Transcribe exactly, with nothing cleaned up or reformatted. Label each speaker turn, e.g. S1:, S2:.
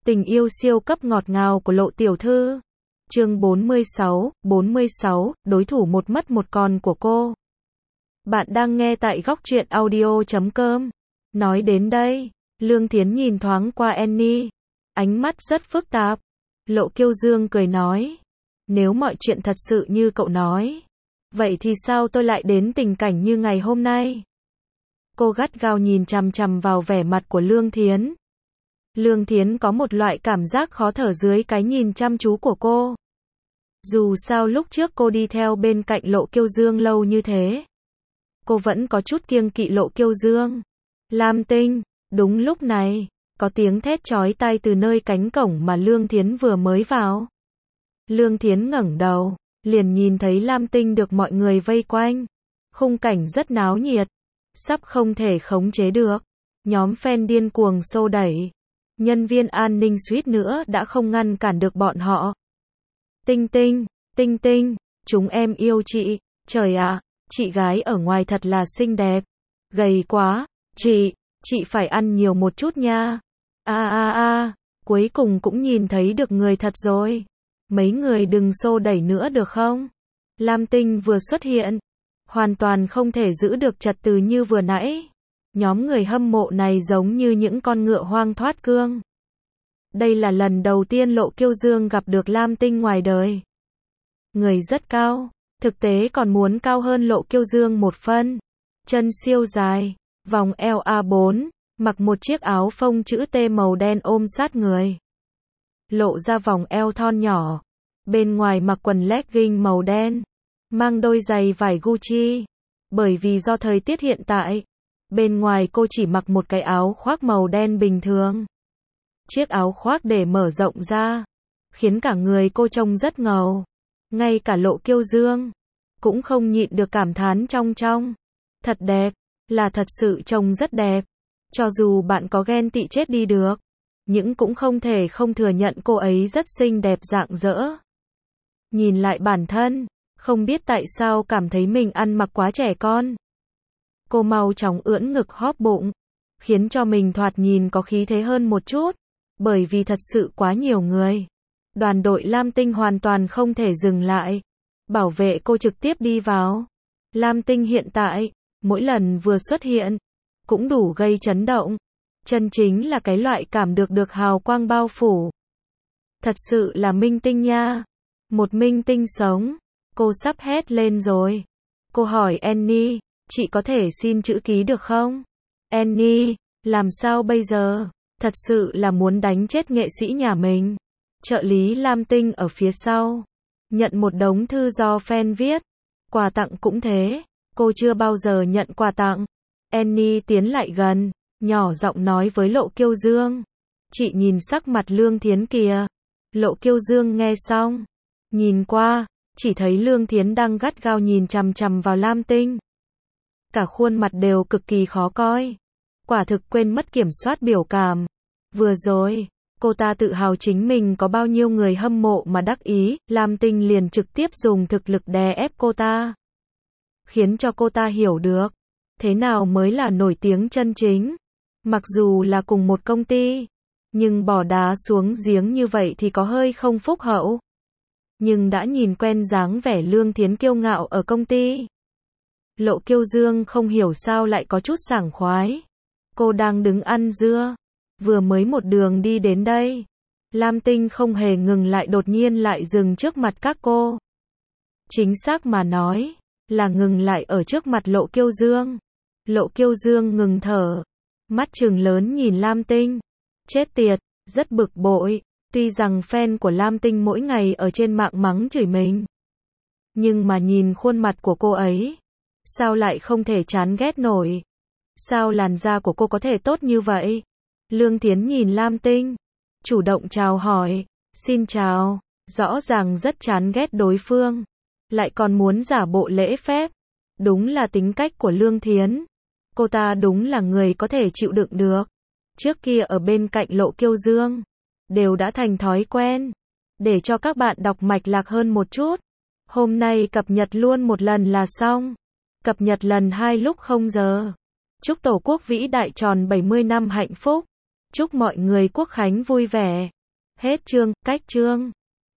S1: Tình yêu siêu cấp ngọt ngào của Lộ tiểu thư. Chương bốn mươi sáu, bốn mươi sáu, đối thủ một mất một còn của cô. Bạn đang nghe tại góc truyện audio chấm com. Nói đến đây, Lương Thiến nhìn thoáng qua Annie, ánh mắt rất phức tạp. Lộ Kiêu Dương cười nói, nếu mọi chuyện thật sự như cậu nói, vậy thì sao tôi lại đến tình cảnh như ngày hôm nay? Cô gắt gao nhìn chằm chằm vào vẻ mặt của Lương Thiến. Lương Thiến có một loại cảm giác khó thở dưới cái nhìn chăm chú của cô. Dù sao lúc trước cô đi theo bên cạnh Lộ Kiêu Dương lâu như thế, cô vẫn có chút kiêng kỵ Lộ Kiêu Dương. Lam Tinh, đúng lúc này, có tiếng thét chói tai từ nơi cánh cổng mà Lương Thiến vừa mới vào. Lương Thiến ngẩng đầu, liền nhìn thấy Lam Tinh được mọi người vây quanh. Khung cảnh rất náo nhiệt, sắp không thể khống chế được. Nhóm fan điên cuồng xô đẩy. Nhân viên an ninh suýt nữa đã không ngăn cản được bọn họ. Tinh Tinh, Tinh Tinh, chúng em yêu chị. Trời ạ, chị gái ở ngoài thật là xinh đẹp. Gầy quá, chị, chị phải ăn nhiều một chút nha. A a a, cuối cùng cũng nhìn thấy được người thật rồi. Mấy người đừng xô đẩy nữa được không? Lam Tinh vừa xuất hiện, hoàn toàn không thể giữ được trật tự như vừa nãy. Nhóm người hâm mộ này giống như những con ngựa hoang thoát cương. Đây là lần đầu tiên Lộ Kiêu Dương gặp được Lam Tinh ngoài đời. Người rất cao, thực tế còn muốn cao hơn Lộ Kiêu Dương một phân. Chân siêu dài, vòng eo A bốn, mặc một chiếc áo phông chữ T màu đen ôm sát người. Lộ ra vòng eo thon nhỏ. Bên ngoài mặc quần legging màu đen, mang đôi giày vải Gucci. Bởi vì do thời tiết hiện tại, bên ngoài cô chỉ mặc một cái áo khoác màu đen bình thường. Chiếc áo khoác để mở rộng ra, khiến cả người cô trông rất ngầu. Ngay cả Lộ Kiêu Dương cũng không nhịn được cảm thán trong trong. Thật đẹp, là thật sự trông rất đẹp. Cho dù bạn có ghen tị chết đi được, nhưng cũng không thể không thừa nhận cô ấy rất xinh đẹp rạng rỡ. Nhìn lại bản thân, không biết tại sao cảm thấy mình ăn mặc quá trẻ con. Cô mau chóng ưỡn ngực hóp bụng, khiến cho mình thoạt nhìn có khí thế hơn một chút. Bởi vì thật sự quá nhiều người. Đoàn đội Lam Tinh hoàn toàn không thể dừng lại. Bảo vệ cô trực tiếp đi vào. Lam Tinh hiện tại, mỗi lần vừa xuất hiện, cũng đủ gây chấn động. Chân chính là cái loại cảm được được hào quang bao phủ. Thật sự là minh tinh nha. Một minh tinh sống. Cô sắp hét lên rồi. Cô hỏi Annie, chị có thể xin chữ ký được không? Annie, làm sao bây giờ? Thật sự là muốn đánh chết nghệ sĩ nhà mình. Trợ lý Lam Tinh ở phía sau, nhận một đống thư do fan viết. Quà tặng cũng thế, cô chưa bao giờ nhận quà tặng. Annie tiến lại gần, nhỏ giọng nói với Lộ Kiêu Dương. Chị nhìn sắc mặt Lương Thiến kìa. Lộ Kiêu Dương nghe xong, nhìn qua, chỉ thấy Lương Thiến đang gắt gao nhìn chằm chằm vào Lam Tinh. Cả khuôn mặt đều cực kỳ khó coi. Quả thực quên mất kiểm soát biểu cảm. Vừa rồi, cô ta tự hào chính mình có bao nhiêu người hâm mộ mà đắc ý, Lam Tinh liền trực tiếp dùng thực lực đè ép cô ta. Khiến cho cô ta hiểu được, thế nào mới là nổi tiếng chân chính. Mặc dù là cùng một công ty, nhưng bỏ đá xuống giếng như vậy thì có hơi không phúc hậu. Nhưng đã nhìn quen dáng vẻ Lương Thiến kiêu ngạo ở công ty. Lộ Kiêu Dương không hiểu sao lại có chút sảng khoái. Cô đang đứng ăn dưa, vừa mới một đường đi đến đây. Lam Tinh không hề ngừng lại đột nhiên lại dừng trước mặt các cô. Chính xác mà nói, là ngừng lại ở trước mặt Lộ Kiêu Dương. Lộ Kiêu Dương ngừng thở, mắt trừng lớn nhìn Lam Tinh. Chết tiệt, rất bực bội. Tuy rằng fan của Lam Tinh mỗi ngày ở trên mạng mắng chửi mình, nhưng mà nhìn khuôn mặt của cô ấy, sao lại không thể chán ghét nổi? Sao làn da của cô có thể tốt như vậy? Lương Thiến nhìn Lam Tinh, chủ động chào hỏi, xin chào, rõ ràng rất chán ghét đối phương, lại còn muốn giả bộ lễ phép. Đúng là tính cách của Lương Thiến. Cô ta đúng là người có thể chịu đựng được. Trước kia ở bên cạnh Lộ Kiêu Dương, đều đã thành thói quen. Để cho các bạn đọc mạch lạc hơn một chút, hôm nay cập nhật luôn một lần là xong. Cập nhật lần hai lúc không giờ. Chúc Tổ quốc vĩ đại tròn bảy mươi năm hạnh phúc. Chúc mọi người Quốc khánh vui vẻ. Hết chương, cách chương.